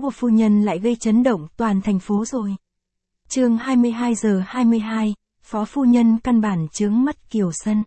của phu nhân lại gây chấn động toàn thành phố rồi. Chương 22 giờ 22, phó phu nhân căn bản chướng mắt Kiều Sân.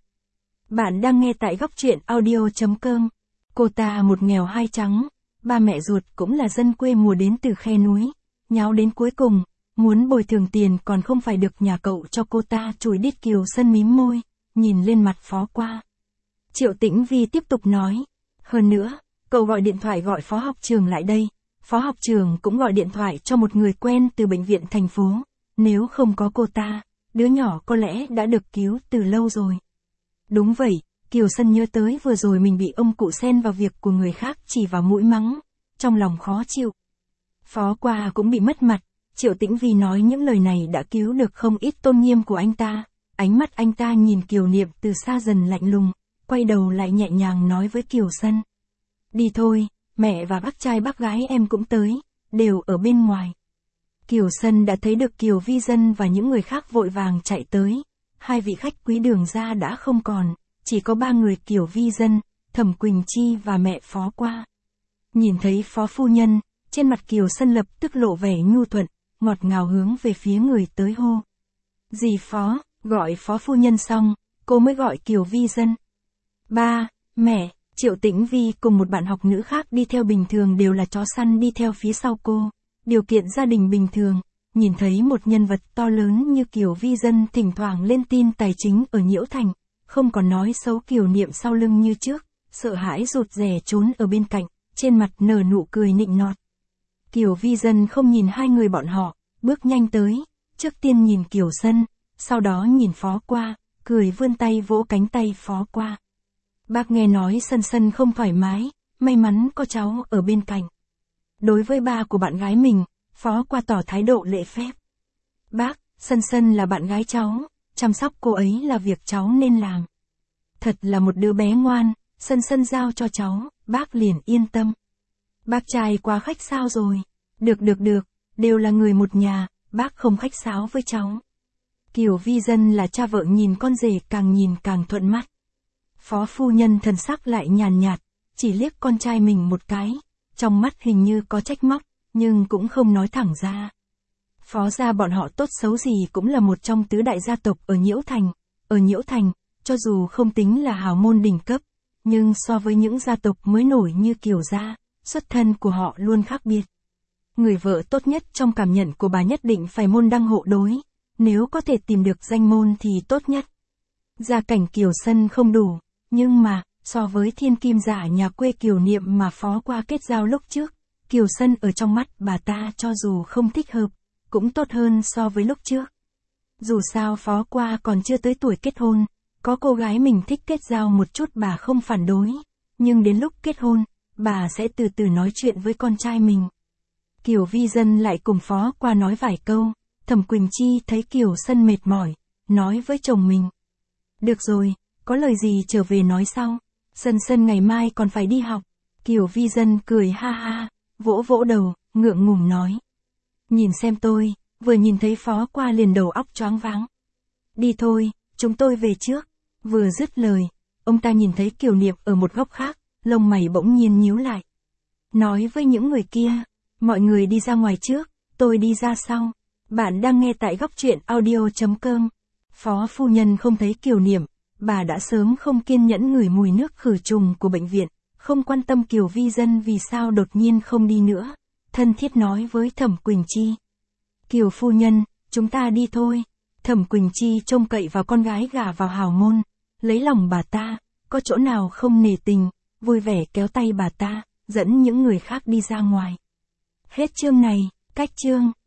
Bạn đang nghe tại góc truyện audio.com. Cô ta một nghèo hai trắng, ba mẹ ruột cũng là dân quê mùa đến từ khe núi, nháo đến cuối cùng, muốn bồi thường tiền còn không phải được nhà cậu cho cô ta chùi đít. Kiều Sân mím môi, nhìn lên mặt Phó Qua. Triệu Tĩnh Vi tiếp tục nói, hơn nữa, cậu gọi điện thoại gọi phó học trường lại đây, phó học trường cũng gọi điện thoại cho một người quen từ bệnh viện thành phố, nếu không có cô ta, đứa nhỏ có lẽ đã được cứu từ lâu rồi. Đúng vậy, Kiều Sân nhớ tới vừa rồi mình bị ông cụ xen vào việc của người khác chỉ vào mũi mắng, trong lòng khó chịu. Phó Qua cũng bị mất mặt, Triệu Tĩnh Vi nói những lời này đã cứu được không ít tôn nghiêm của anh ta, ánh mắt anh ta nhìn Kiều Niệm từ xa dần lạnh lùng, quay đầu lại nhẹ nhàng nói với Kiều Sân. Đi thôi, mẹ và bác trai bác gái em cũng tới, đều ở bên ngoài. Kiều Sân đã thấy được Kiều Vi Dân và những người khác vội vàng chạy tới, hai vị khách quý Đường ra đã không còn, chỉ có ba người Kiều Vi Dân, Thẩm Quỳnh Chi và mẹ Phó Qua. Nhìn thấy phó phu nhân, trên mặt Kiều Sân lập tức lộ vẻ nhu thuận, ngọt ngào hướng về phía người tới hô. Dì Phó, gọi phó phu nhân xong, cô mới gọi Kiều Vi Dân. Ba, mẹ, Triệu Tĩnh Vi cùng một bạn học nữ khác đi theo bình thường đều là chó săn đi theo phía sau cô. Điều kiện gia đình bình thường, nhìn thấy một nhân vật to lớn như Kiều Vi Dân thỉnh thoảng lên tin tài chính ở Nhiễu Thành, không còn nói xấu Kiều Niệm sau lưng như trước, sợ hãi rụt rè trốn ở bên cạnh, trên mặt nở nụ cười nịnh nọt. Kiều Vi Dân không nhìn hai người bọn họ, bước nhanh tới, trước tiên nhìn Kiều Sân, sau đó nhìn Phó Qua, cười vươn tay vỗ cánh tay Phó Qua. Bác nghe nói Sân Sân không thoải mái, may mắn có cháu ở bên cạnh. Đối với ba của bạn gái mình, Phó Qua tỏ thái độ lễ phép. Bác, Sân Sân là bạn gái cháu, chăm sóc cô ấy là việc cháu nên làm. Thật là một đứa bé ngoan, Sân Sân giao cho cháu, bác liền yên tâm. Bác trai quá khách sáo rồi. Được, đều là người một nhà, bác không khách sáo với cháu. Kiều Vi Dân là cha vợ nhìn con rể càng nhìn càng thuận mắt. Phó phu nhân thần sắc lại nhàn nhạt, chỉ liếc con trai mình một cái, trong mắt hình như có trách móc, nhưng cũng không nói thẳng ra. Phó gia bọn họ tốt xấu gì cũng là một trong tứ đại gia tộc ở Nhiễu Thành. Ở Nhiễu Thành, cho dù không tính là hào môn đỉnh cấp, nhưng so với những gia tộc mới nổi như Kiều gia, xuất thân của họ luôn khác biệt. Người vợ tốt nhất trong cảm nhận của bà nhất định phải môn đăng hộ đối, nếu có thể tìm được danh môn thì tốt nhất. Gia cảnh Kiều Sân không đủ, nhưng mà, so với thiên kim giả nhà quê Kiều Niệm mà Phó Qua kết giao lúc trước, Kiều Sân ở trong mắt bà ta cho dù không thích hợp, cũng tốt hơn so với lúc trước. Dù sao Phó Qua còn chưa tới tuổi kết hôn, có cô gái mình thích kết giao một chút bà không phản đối, nhưng đến lúc kết hôn, bà sẽ từ từ nói chuyện với con trai mình. Kiều Vi Dân lại cùng Phó Qua nói vài câu, Thẩm Quỳnh Chi thấy Kiều Sân mệt mỏi, nói với chồng mình. Được rồi, có lời gì trở về nói sau, Sân Sân ngày mai còn phải đi học. Kiều Vi Dân cười ha ha, vỗ vỗ đầu, ngượng ngùng nói. Nhìn xem tôi, vừa nhìn thấy Phó Qua liền đầu óc choáng váng. Đi thôi, chúng tôi về trước. Vừa dứt lời, ông ta nhìn thấy Kiều Niệm ở một góc khác, lông mày bỗng nhiên nhíu lại. Nói với những người kia, mọi người đi ra ngoài trước, tôi đi ra sau. Bạn đang nghe tại góc truyện audio.com. Phó phu nhân không thấy Kiều Niệm, bà đã sớm không kiên nhẫn ngửi mùi nước khử trùng của bệnh viện, không quan tâm Kiều Vi Dân vì sao đột nhiên không đi nữa, thân thiết nói với Thẩm Quỳnh Chi. Kiều phu nhân, chúng ta đi thôi. Thẩm Quỳnh Chi trông cậy vào con gái gả vào hào môn, lấy lòng bà ta, có chỗ nào không nể tình, vui vẻ kéo tay bà ta, dẫn những người khác đi ra ngoài. Hết chương này, cách chương.